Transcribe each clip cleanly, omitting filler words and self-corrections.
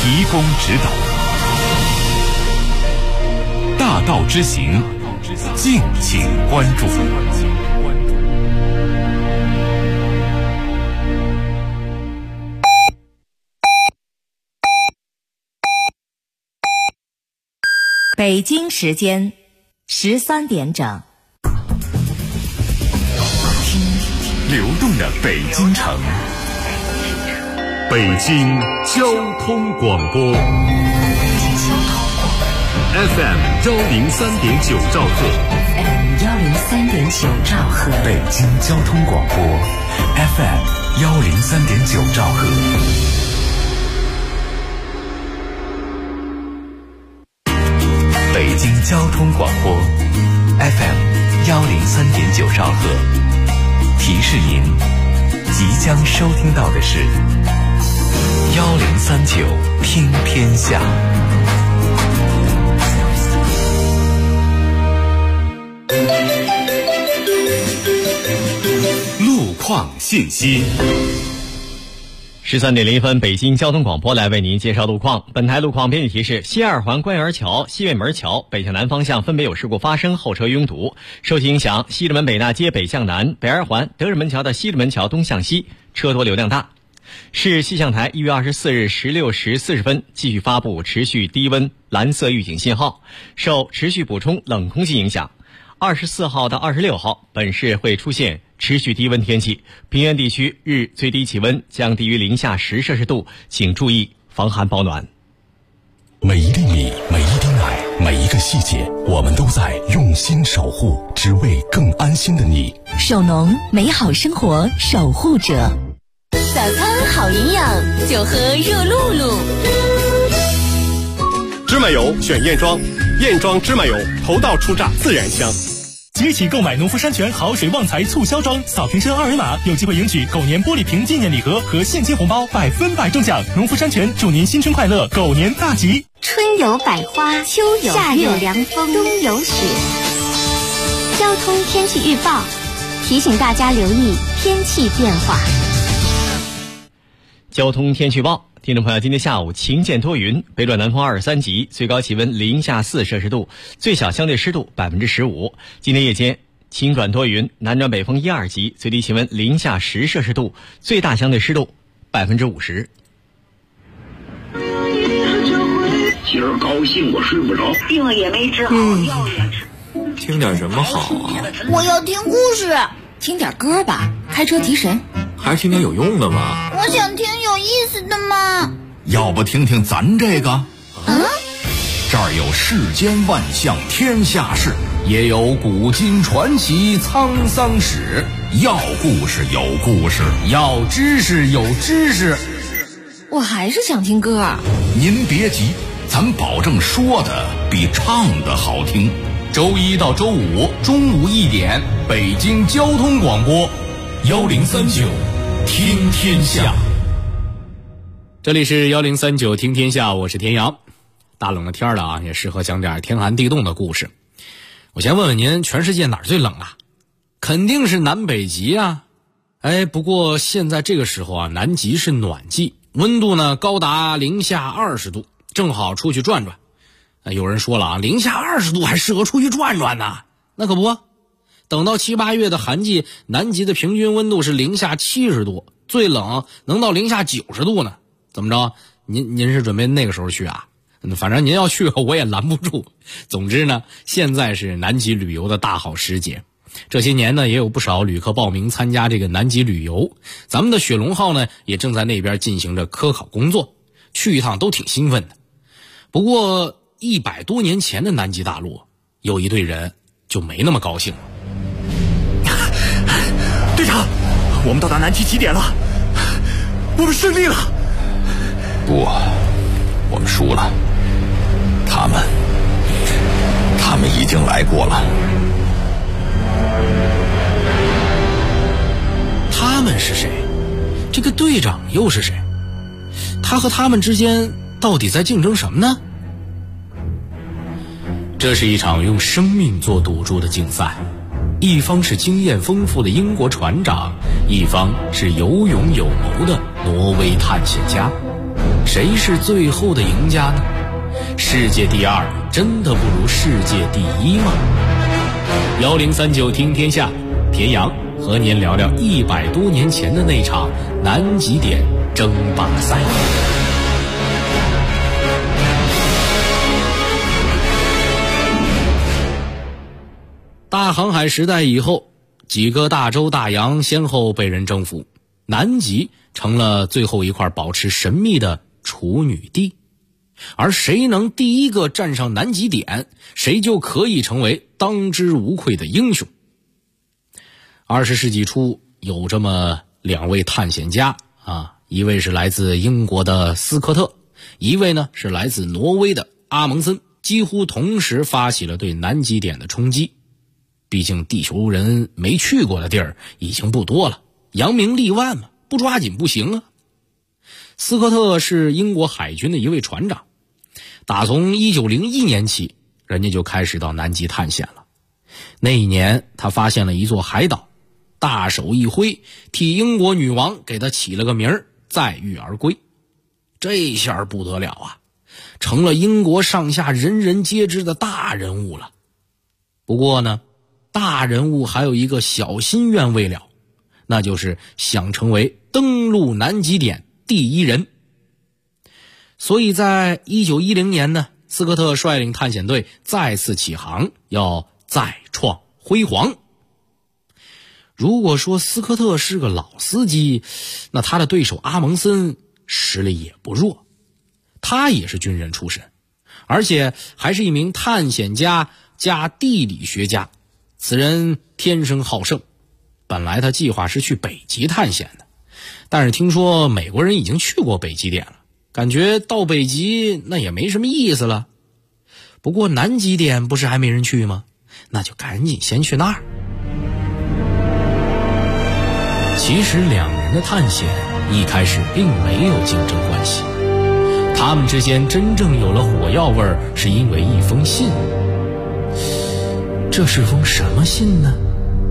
提供指导。大道之行，敬请关注。 北京时间13点整。 听流动的北京城，北京交通广播 FM 103.9兆赫， FM 103.9兆赫， 北京交通广播 FM 103.9兆赫。北京交通广播 FM 103.9兆赫，提示您即将收听到的是1039听天下。路况信息。 13点01分，北京交通广播来为您介绍路况。本台路况编辑提示：西二环官园桥、西院门桥北向南方向分别有事故发生，后车拥堵。受其影响，西直门北大街北向南、北二环德日门桥的西直门桥东向西车多流量大。市气象台1月24日16时40分继续发布持续低温蓝色预警信号，受持续补充冷空气影响，24号到26号本市会出现持续低温天气，平原地区日最低气温将低于零下10摄氏度，请注意防寒保暖。 每一粒米，每一滴奶，每一个细节，我们都在用心守护，只为更安心的你。 首农，美好生活守护者。 早餐好营养，就喝热露露。 芝麻油选燕庄，燕庄芝麻油头道出榨，自然香。 即起购买农夫山泉好水旺财促销装，扫瓶身二维码有机会赢取狗年玻璃瓶纪念礼盒和现金红包，100%中奖。农夫山泉祝您新春快乐，狗年大吉。 春有百花，秋有夏有凉风，冬有雪。交通天气预报提醒大家留意天气变化。 交通天气预报，听众朋友，今天下午晴见多云，北转南风23级，最高气温零下4摄氏度，最小相对湿度15%。今天夜间晴转多云，南转北风1、2级，最低气温零下10摄氏度，最大相对湿度50%。 今儿高兴我睡不着， 病了也没治好，药也吃。 听点什么好啊？ 我要听故事。 听点歌吧，开车提神。 还是听点有用的吧。 我想听有意思的嘛。 要不听听咱这个？这儿有世间万象天下事，也有古今传奇沧桑史。要故事有故事，要知识有知识。 我还是想听歌。 您别急，咱保证说的比唱的好听。周一到周五中午1点，北京交通广播1039听天下。 这里是1039听天下，我是田阳。大冷的天了啊，也适合讲点天寒地冻的故事。我先问问您，全世界哪儿最冷啊？肯定是南北极啊。不过现在这个时候啊，南极是暖季，温度呢高达零下20度，正好出去转转。有人说了啊，零下20度还适合出去转转呢？那可不，等到7、8月的寒季，南极的平均温度是零下70度，最冷能到零下90度呢。怎么着？您是准备那个时候去啊？反正您要去我也拦不住。总之呢，现在是南极旅游的大好时节。这些年呢，也有不少旅客报名参加这个南极旅游。咱们的雪龙号呢，也正在那边进行着科考工作，去一趟都挺兴奋的。不过100多年前的南极大陆，有一队人就没那么高兴了。 队长，我们到达南极极点了，我们胜利了。 不，我们输了。他们已经来过了。 他们是谁？这个队长又是谁？他和他们之间到底在竞争什么呢？这是一场用生命做赌注的竞赛，一方是经验丰富的英国船长，一方是有勇有谋的挪威探险家。 谁是最后的赢家呢？世界第二真的不如世界第一吗？1039听天下，田阳和您聊聊100多年前的那场南极点争霸赛。大航海时代以后，几个大洲大洋先后被人征服，南极成了最后一块保持神秘的处女地。而谁能第一个站上南极点，谁就可以成为当之无愧的英雄。20世纪初，有这么2位探险家一位是来自英国的斯科特，一位呢是来自挪威的阿蒙森，几乎同时发起了对南极点的冲击。毕竟地球人没去过的地儿已经不多了，扬名立万嘛，不抓紧不行啊。斯科特是英国海军的一位船长，打从1901年起，人家就开始到南极探险了。那一年他发现了一座海岛，大手一挥，替英国女王给他起了个名儿，载誉而归。这下不得了啊，成了英国上下人人皆知的大人物了。不过呢，大人物还有一个小心愿未了，那就是想成为登陆南极点第一人。所以在1910年呢，斯科特率领探险队再次起航，要再创辉煌。如果说斯科特是个老司机，那他的对手阿蒙森实力也不弱。他也是军人出身，而且还是一名探险家加地理学家。此人天生好胜，本来他计划是去北极探险的，但是听说美国人已经去过北极点了，感觉到北极那也没什么意思了。不过南极点不是还没人去吗？那就赶紧先去那儿。其实2人的探险一开始并没有竞争关系，他们之间真正有了火药味儿，是因为一封信。这是封什么信呢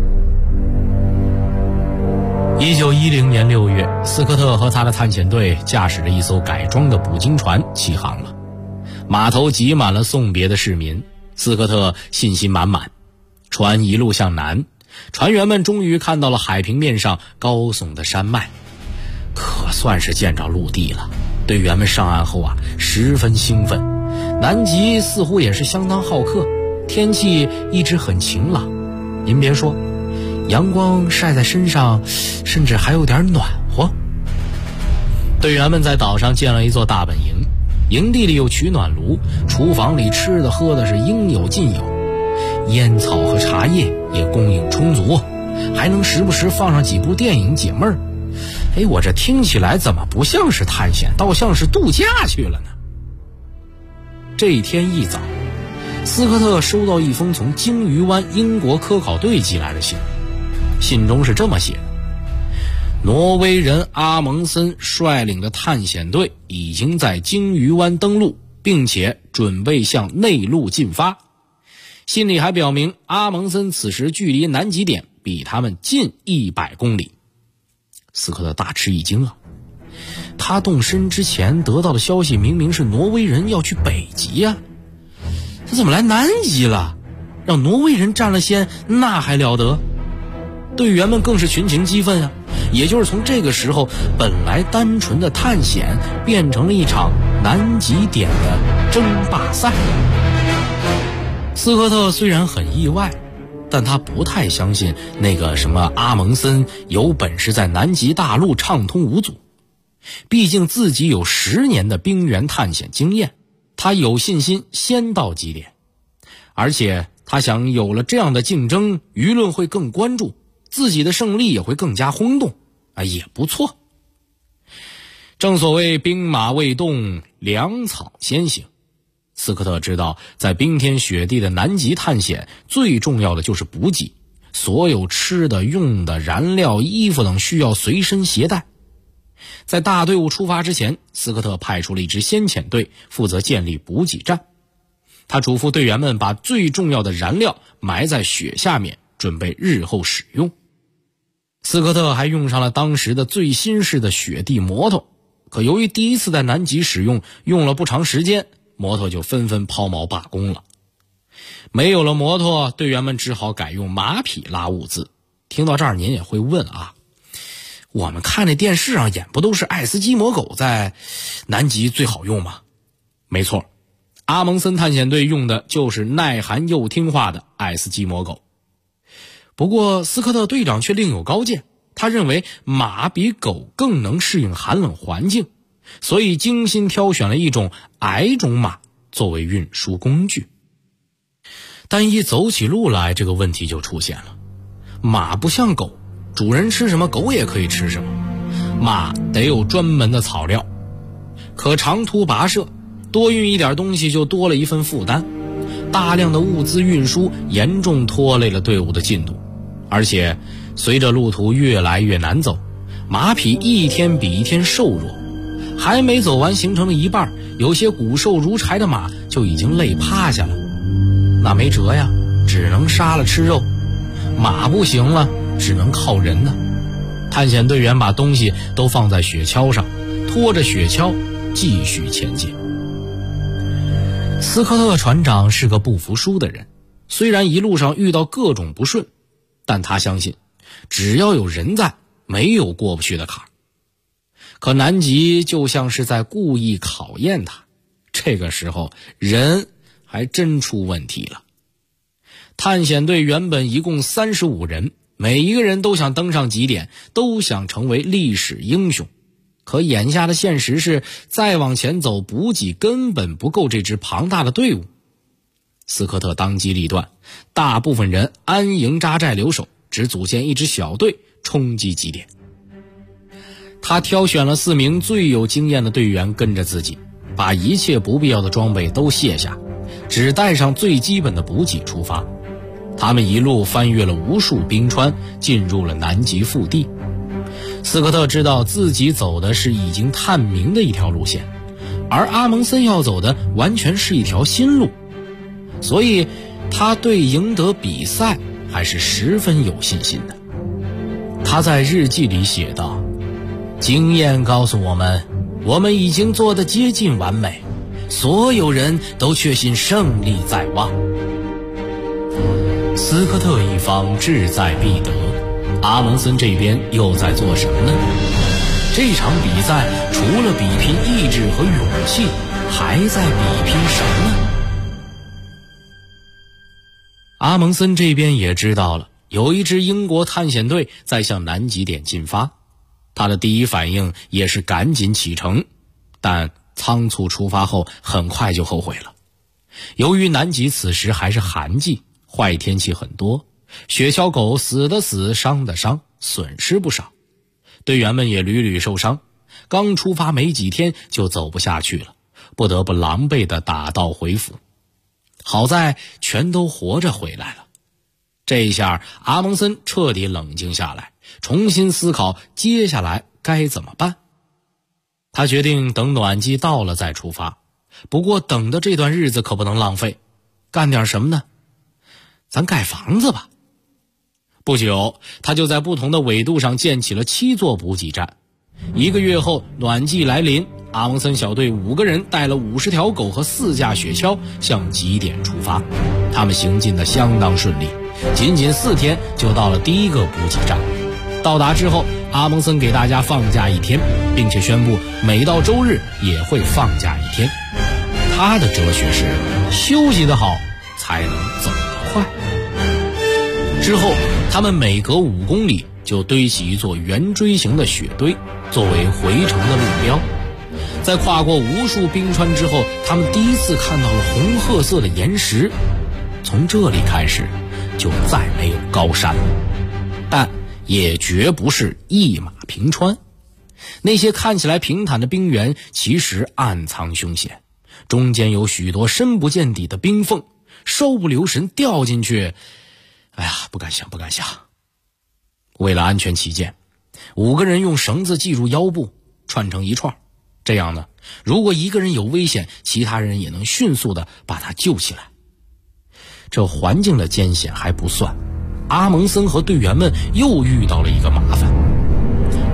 ？1910年6月，斯科特和他的探险队驾驶着一艘改装的捕鲸船起航了。码头挤满了送别的市民，斯科特信心满满。船一路向南，船员们终于看到了海平面上高耸的山脉，可算是见着陆地了。队员们上岸后十分兴奋。南极似乎也是相当好客，天气一直很晴朗。您别说，阳光晒在身上，甚至还有点暖和。队员们在岛上建了一座大本营，营地里有取暖炉，厨房里吃的喝的是应有尽有，烟草和茶叶也供应充足，还能时不时放上几部电影解闷儿。我这听起来怎么不像是探险，倒像是度假去了呢？这一天一早，斯科特收到一封从鲸鱼湾英国科考队寄来的信，信中是这么写的：挪威人阿蒙森率领的探险队已经在鲸鱼湾登陆，并且准备向内陆进发。信里还表明，阿蒙森此时距离南极点比他们近100公里。斯科特大吃一惊啊！他动身之前得到的消息明明是挪威人要去北极啊，他怎么来南极了？让挪威人占了先，那还了得？队员们更是群情激愤啊！也就是从这个时候，本来单纯的探险变成了一场南极点的争霸赛。斯科特虽然很意外，但他不太相信那个什么阿蒙森有本事在南极大陆畅通无阻。毕竟自己有10年的冰原探险经验，他有信心先到极点。而且他想，有了这样的竞争，舆论会更关注，自己的胜利也会更加轰动，也不错。正所谓兵马未动，粮草先行。斯科特知道，在冰天雪地的南极探险，最重要的就是补给，所有吃的、用的、燃料、衣服等需要随身携带。在大队伍出发之前，斯科特派出了一支先遣队，负责建立补给站。他嘱咐队员们把最重要的燃料埋在雪下面，准备日后使用。斯科特还用上了当时的最新式的雪地摩托， 可由于第一次在南极使用，用了不长时间，摩托就纷纷抛锚罢工了。没有了摩托，队员们只好改用马匹拉物资。听到这儿您也会问啊，我们看那电视上演不都是爱斯基摩狗在南极最好用吗？没错，阿蒙森探险队用的就是耐寒又听话的爱斯基摩狗。不过斯科特队长却另有高见，他认为马比狗更能适应寒冷环境，所以精心挑选了一种矮种马作为运输工具。但一走起路来，这个问题就出现了。马不像狗，主人吃什么狗也可以吃什么，马得有专门的草料。可长途跋涉，多运一点东西就多了一份负担，大量的物资运输严重拖累了队伍的进度。而且随着路途越来越难走，马匹一天比一天瘦弱，还没走完行程的一半，有些骨瘦如柴的马就已经累趴下了。那没辙呀，只能杀了吃肉。马不行了，只能靠人呢。探险队员把东西都放在雪橇上，拖着雪橇继续前进。斯科特船长是个不服输的人，虽然一路上遇到各种不顺，但他相信只要有人在，没有过不去的坎儿。可南极就像是在故意考验他，这个时候人还真出问题了。探险队原本一共35人，每一个人都想登上极点，都想成为历史英雄。可眼下的现实是，再往前走，补给根本不够这支庞大的队伍。斯科特当机立断，大部分人安营扎寨留守，只组建一支小队冲击极点。他挑选了4名最有经验的队员跟着自己，把一切不必要的装备都卸下，只带上最基本的补给出发。他们一路翻越了无数冰川，进入了南极腹地。斯科特知道自己走的是已经探明的一条路线，而阿蒙森要走的完全是一条新路，所以他对赢得比赛还是十分有信心的。他在日记里写道，经验告诉我们，我们已经做得接近完美，所有人都确信胜利在望。斯科特一方志在必得，阿蒙森这边又在做什么呢？这场比赛除了比拼意志和勇气，还在比拼什么呢？阿蒙森这边也知道了，有一支英国探险队在向南极点进发，他的第一反应也是赶紧启程，但仓促出发后很快就后悔了。由于南极此时还是寒季，坏天气很多，雪橇狗死的死，伤的伤，损失不少。队员们也屡屡受伤，刚出发没几天就走不下去了，不得不狼狈地打道回府。好在全都活着回来了。这一下阿蒙森彻底冷静下来，重新思考接下来该怎么办。他决定等暖季到了再出发，不过等的这段日子可不能浪费，干点什么呢？咱盖房子吧。不久，他就在不同的纬度上建起了7座补给站。1个月后，暖季来临，阿蒙森小队5个人带了50条狗和4架雪橇向极点出发。他们行进的相当顺利，仅仅4天就到了第1个补给站。到达之后，阿蒙森给大家放假1天，并且宣布每到周日也会放假1天。他的哲学是休息得好才能走得快。之后他们每隔5公里就堆起一座圆锥形的雪堆，作为回程的路标。在跨过无数冰川之后，他们第一次看到了红褐色的岩石。从这里开始就再没有高山了，但也绝不是一马平川。那些看起来平坦的冰原其实暗藏凶险，中间有许多深不见底的冰缝，稍不留神掉进去，不敢想。为了安全起见，5个人用绳子系住腰部，串成一串，这样呢，如果一个人有危险，其他人也能迅速地把他救起来。这环境的艰险还不算，阿蒙森和队员们又遇到了一个麻烦。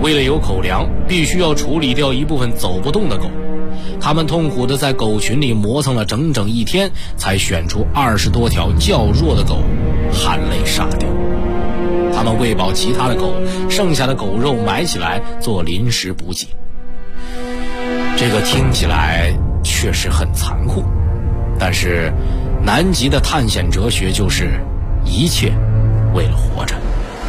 为了有口粮，必须要处理掉一部分走不动的狗。他们痛苦地在狗群里磨蹭了整整1天，才选出20多条较弱的狗，含泪杀掉。他们喂饱其他的狗，剩下的狗肉埋起来做临时补给。这个听起来确实很残酷，但是南极的探险哲学就是一切为了活着。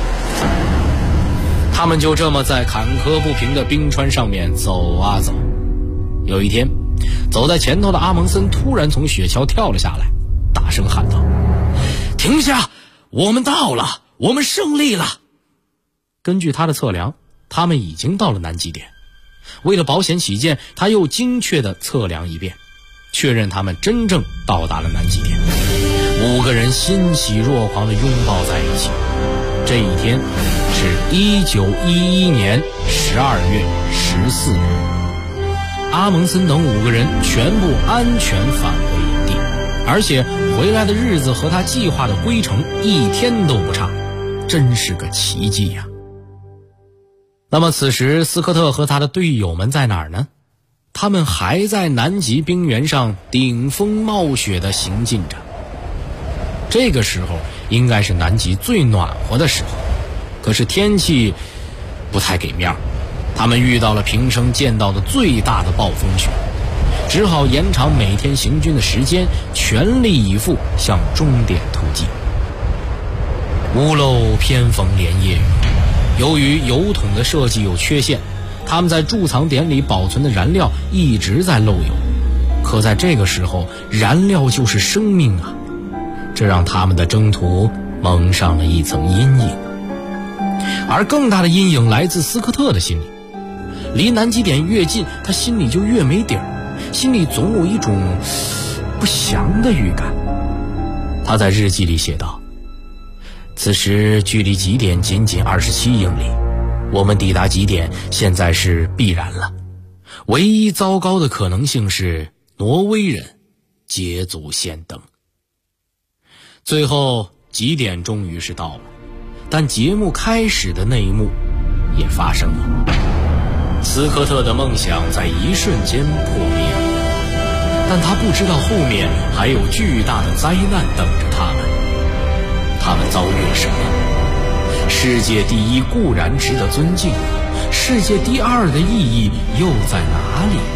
他们就这么在坎坷不平的冰川上面走啊走。有一天，走在前头的阿蒙森突然从雪橇跳了下来，大声喊道：停下，我们到了，我们胜利了。根据他的测量，他们已经到了南极点。为了保险起见，他又精确地测量一遍，确认他们真正到达了南极点。5个人欣喜若狂地拥抱在一起。这一天是1911年12月14日。阿蒙森等5个人全部安全返回营地，而且回来的日子和他计划的归程1天都不差，真是个奇迹呀。那么此时斯科特和他的队友们在哪儿呢？他们还在南极冰原上顶风冒雪地行进着。这个时候应该是南极最暖和的时候，可是天气不太给面儿。他们遇到了平生见到的最大的暴风雪，只好延长每天行军的时间，全力以赴向终点突击。屋漏偏逢连夜雨，由于油桶的设计有缺陷，他们在贮藏点里保存的燃料一直在漏油。可在这个时候，燃料就是生命啊，这让他们的征途蒙上了一层阴影。而更大的阴影来自斯科特的心里。离南极点越近，他心里就越没底儿，心里总有一种不祥的预感。他在日记里写道：此时距离极点仅仅27英里，我们抵达极点现在是必然了，唯一糟糕的可能性是挪威人捷足先登。最后极点终于是到了，但节目开始的那一幕也发生了。斯科特的梦想在一瞬间破灭了，但他不知道后面还有巨大的灾难等着他们。他们遭遇了什么？世界第一固然值得尊敬，世界第2的意义又在哪里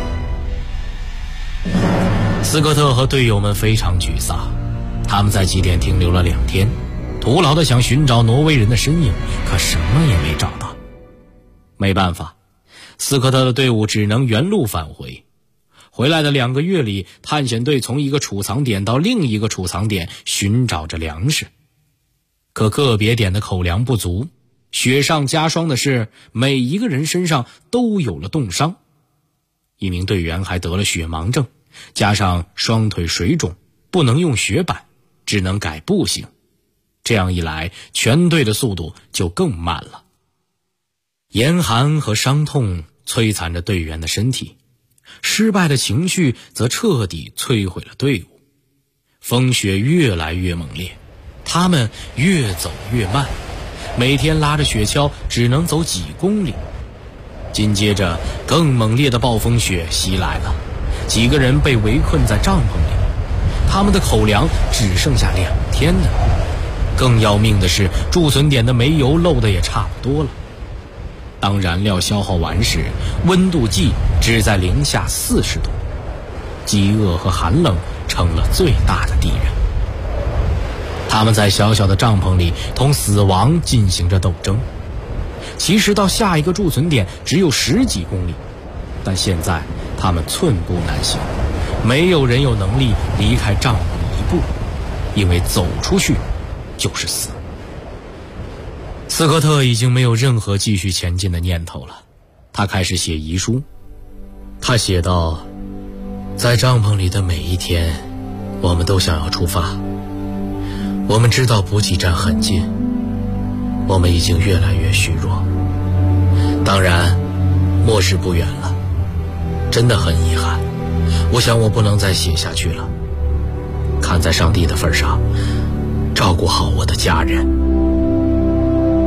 呢？斯科特和队友们非常沮丧，他们在极点停留了2天，徒劳地想寻找挪威人的身影，可什么也没找到。没办法，斯科特的队伍只能原路返回。回来的2个月里，探险队从一个储藏点到另一个储藏点寻找着粮食，可个别点的口粮不足，雪上加霜的是每一个人身上都有了冻伤。一名队员还得了血盲症，加上双腿水肿，不能用雪板，只能改步行。这样一来，全队的速度就更慢了。严寒和伤痛摧残着队员的身体，失败的情绪则彻底摧毁了队伍。风雪越来越猛烈，他们越走越慢，每天拉着雪橇只能走几公里。紧接着更猛烈的暴风雪袭来了，几个人被围困在帐篷里，他们的口粮只剩下2天了。更要命的是，贮存点的煤油漏得也差不多了。当燃料消耗完时，温度计只在零下40度，饥饿和寒冷成了最大的敌人。他们在小小的帐篷里同死亡进行着斗争。其实到下一个贮存点只有10几公里，但现在他们寸步难行，没有人有能力离开帐篷一步，因为走出去就是死。斯科特已经没有任何继续前进的念头了，他开始写遗书。他写道：在帐篷里的每一天，我们都想要出发，我们知道补给站很近，我们已经越来越虚弱，当然末日不远了，真的很遗憾，我想我不能再写下去了，看在上帝的份上，照顾好我的家人。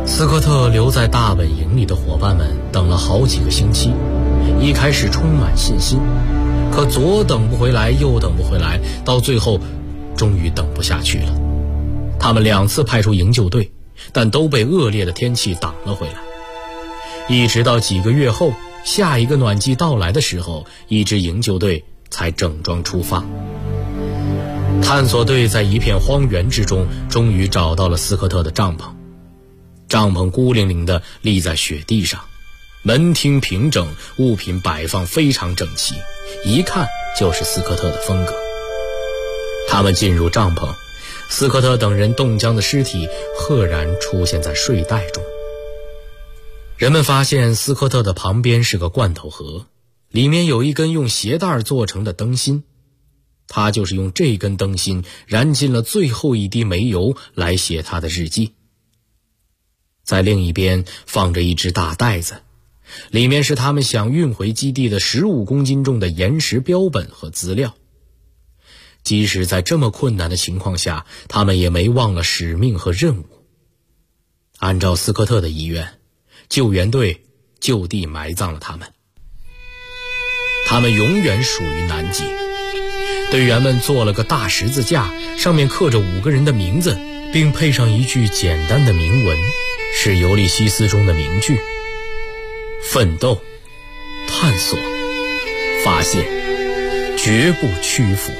斯科特留在大本营里的伙伴们等了好几个星期，一开始充满信心，可左等不回来，右等不回来，到最后终于等不下去了。他们2次派出营救队，但都被恶劣的天气挡了回来。一直到几个月后，下一个暖季到来的时候，一支营救队才整装出发。探索队在一片荒原之中终于找到了斯科特的帐篷。帐篷孤零零地立在雪地上，门厅平整，物品摆放非常整齐，一看就是斯科特的风格。他们进入帐篷，斯科特等人冻僵的尸体赫然出现在睡袋中。人们发现斯科特的旁边是个罐头盒，里面有一根用鞋带做成的灯芯，他就是用这根灯芯燃尽了最后一滴煤油来写他的日记。在另一边放着一只大袋子，里面是他们想运回基地的15公斤重的岩石标本和资料。即使在这么困难的情况下，他们也没忘了使命和任务。按照斯科特的遗愿，救援队就地埋葬了他们。他们永远属于南极。队员们做了个大十字架，上面刻着5个人的名字，并配上一句简单的铭文，是尤利西斯中的名句：奋斗、探索、发现，绝不屈服。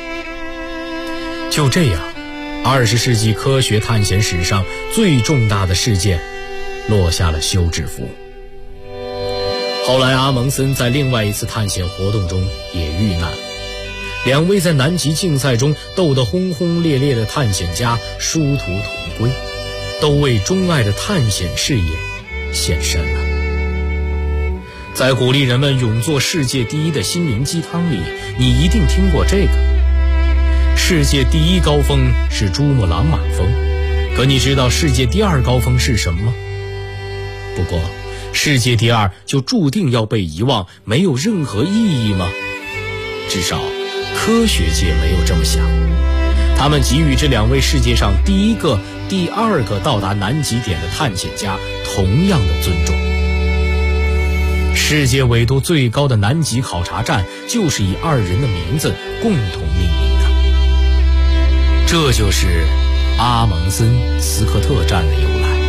就这样，20世纪科学探险史上最重大的事件落下了休止符。后来阿蒙森在另外一次探险活动中也遇难。2位在南极竞赛中斗得轰轰烈烈的探险家殊途同归，都为钟爱的探险事业献身了。在鼓励人们勇做世界第1的心灵鸡汤里，你一定听过这个：世界第1高峰是珠穆朗玛峰，可你知道世界第2高峰是什么吗？不过世界第2就注定要被遗忘，没有任何意义吗？至少科学界没有这么想，他们给予这2位世界上第1个、第2个到达南极点的探险家同样的尊重。世界纬度最高的南极考察站就是以2人的名字共同命名的，这就是阿蒙森斯科特站的由来。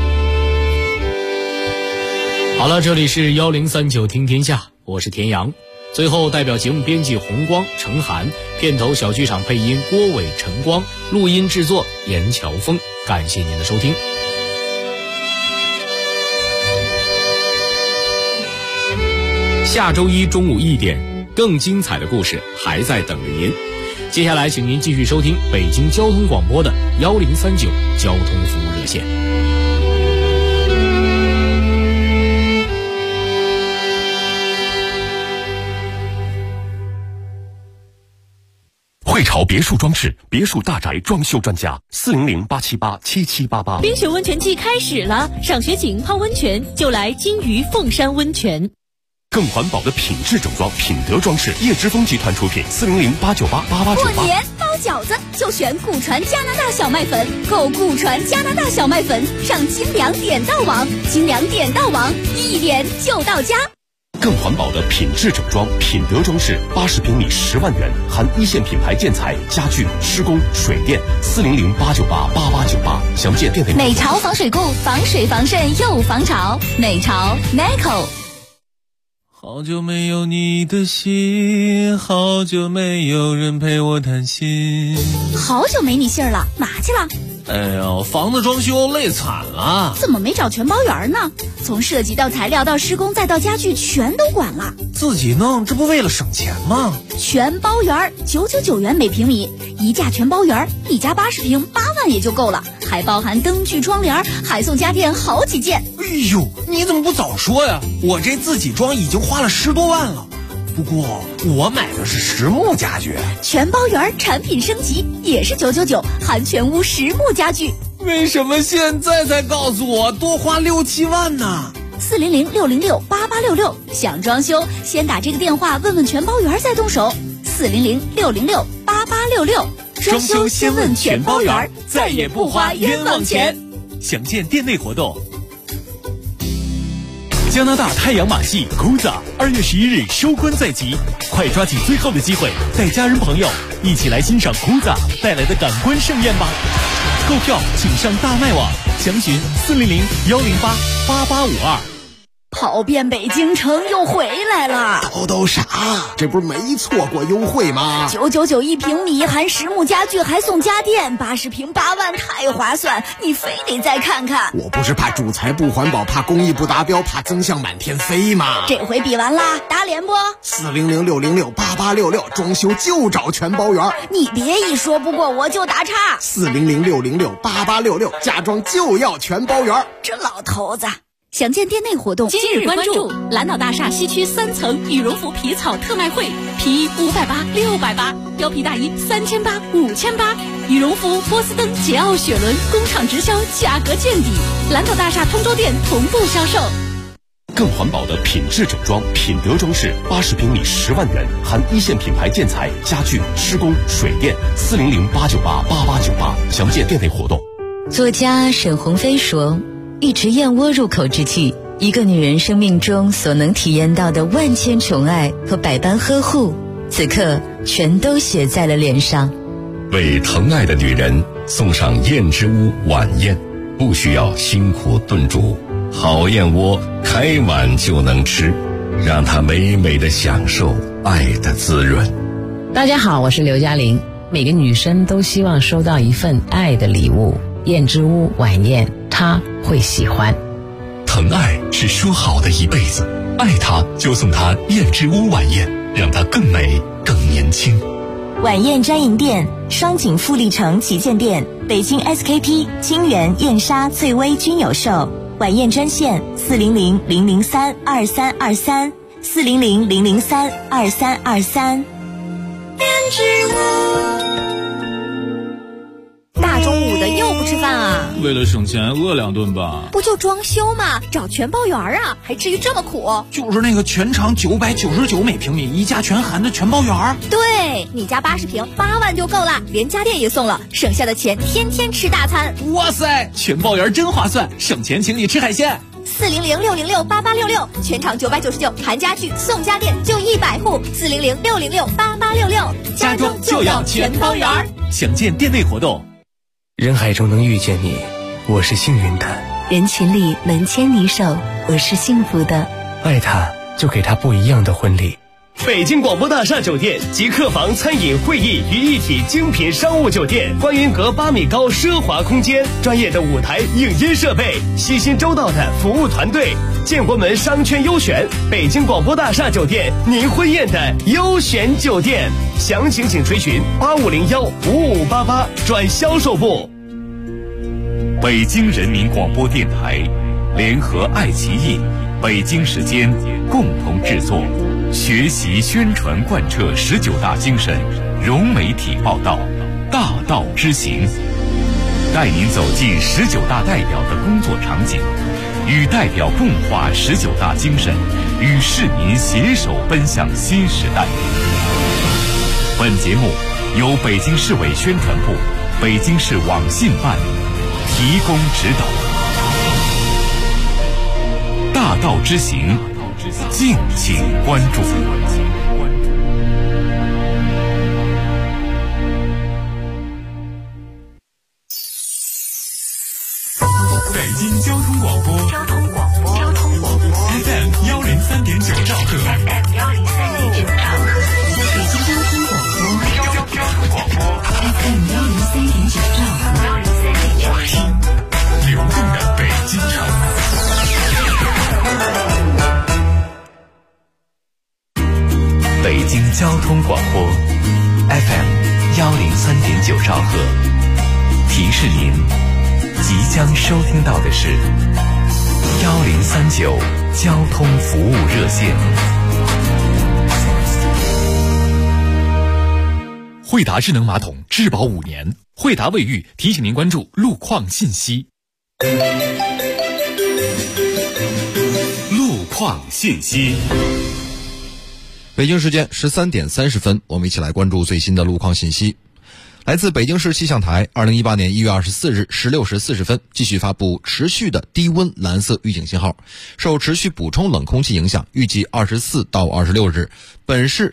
好了，这里是1039听天下，我是田阳。最后，代表节目编辑红光、程涵，片头小剧场配音郭伟、陈光，录音制作严乔峰，感谢您的收听。下周1中午1点，更精彩的故事还在等着您。接下来，请您继续收听北京交通广播的1039交通服务热线。 汇潮别墅装饰，别墅大宅装修专家，400-878-7788。 冰雪温泉季开始了，赏雪景、泡温泉就来金鱼凤山温泉。 更环保的品质整装，品德装饰，叶之峰集团出品，400-898-8898。 过年包饺子就选古传加拿大小麦粉，购古传加拿大小麦粉上精粮点到网，精粮点到网，一点就到家。 更环保的品质整装，品德装饰，80平米10万元，含1线品牌建材、家具、施工、水电，400-898-8898。详见店内。 美潮防水固，防水防渗又防潮。美潮 Neco。 好久没有你的信，好久没有人陪我谈心。 好久没你信儿了，哪去了？ 哎呦，房子装修累惨了。 怎么没找全包员呢？从设计到材料到施工再到家具全都管了。 自己弄，这不为了省钱吗？ 全包员999元每平米，一价全包员，一家80平8万也就够了，还包含灯具、窗帘，还送家电好几件。 哎呦，你怎么不早说呀？我这自己装已经花了10多万了。不过我买的是实木家具， 全包员产品升级也是999，含全屋实木家具。 为什么现在才告诉我多花6、7万呢 ？400-606-8866，想装修先打这个电话问问全包员再动手。400-606-8866， 装修先问全包员，再也不花冤枉钱。 详见店内活动。加拿大太阳马戏 Kuza 2月11日收官在即，快抓紧最后的机会，带家人朋友一起来欣赏 Kuza 带来的感官盛宴吧！购票请上大麦网，详询400-108-8852。 跑遍北京城又回来了， 都啥？这不是没错过优惠吗 ？999一平米，含实木家具还送家电，80平8万，太划算！你非得再看看。 我不是怕主材不环保，怕工艺不达标，怕增项满天飞吗？ 这回比完啦，打脸不 ？400-606-8866，装修就找全包圆。 你别一说不过我就打岔。 400-606-8866，家装就要全包圆。 这老头子。详见店内活动。 今日关注蓝岛大厦西区3层羽绒服皮草特卖会，皮衣580、680，貂皮大衣3800、5800，羽绒服、波司登、桀骜、雪伦工厂直销，价格见底。蓝岛大厦通州店同步销售。 更环保的品质整装，品德装饰，80平米10万元，含一线品牌建材、家具、施工、水电。400-898-8898，详见店内活动。 作家沈鸿飞说，一池燕窝入口之际，一个女人生命中所能体验到的万千宠爱和百般呵护，此刻全都写在了脸上。 为疼爱的女人送上燕之屋晚宴，不需要辛苦炖煮，好燕窝开碗就能吃，让她美美的享受爱的滋润。 大家好，我是刘嘉玲。每个女生都希望收到一份爱的礼物，燕之屋晚宴她会喜欢。 疼爱是说好的一辈子，爱她就送她燕之屋晚宴，让她更美更年轻。 晚宴专营店：双井富力城旗舰店、北京 SKP、金源、燕莎、翠微均有售。晚宴专线400-003-2323 400-003-2323。 大中午的又不吃饭啊？ 为了省钱饿2顿吧。 不就装修吗？找全包圆啊，还至于这么苦？ 就是那个全长999每平米，一价全含的全包圆。 对，你家80平8万就够了，连家电也送了，省下的钱天天吃大餐。 哇塞，全包圆真划算，省钱请你吃海鲜。 400-606-8866，全场999，含家具送家电，就100户。400-606-8866， 家装就要全包圆。 详见店内活动。 人海中能遇见你，我是幸运的； 人群里能牵你手，我是幸福的。 爱他，就给他不一样的婚礼。 北京广播大厦酒店集客房、餐饮、会议于一体精品商务酒店，观云阁8米高奢华空间，专业的舞台影音设备，细心周到的服务团队，建国门商圈优选，北京广播大厦酒店，您婚宴的优选酒店。详情请垂询8501-5588转销售部。 北京人民广播电台联合爱奇艺、北京时间共同制作，学习宣传贯彻19大精神，融媒体报道，大道之行，带您走进19大代表的工作场景，与代表共话19大精神，与市民携手奔向新时代。本节目由北京市委宣传部、北京市网信办提供指导。大道之行，敬请关注。 北京交通广播FM 103.9兆赫。北京交通广播 FM 103.9兆赫。听流动的北京城。 北京交通广播 FM 103.9兆赫，提示您即将收听到的是1039交通服务热线。 惠达智能马桶质保5年，惠达卫浴提醒您关注路况信息。 路况信息。 北京时间13点30分，我们一起来关注最新的路况信息。 来自北京市气象台2018年1月24日16时40分继续发布持续的低温蓝色预警信号，受持续补充冷空气影响，预计24到26日本市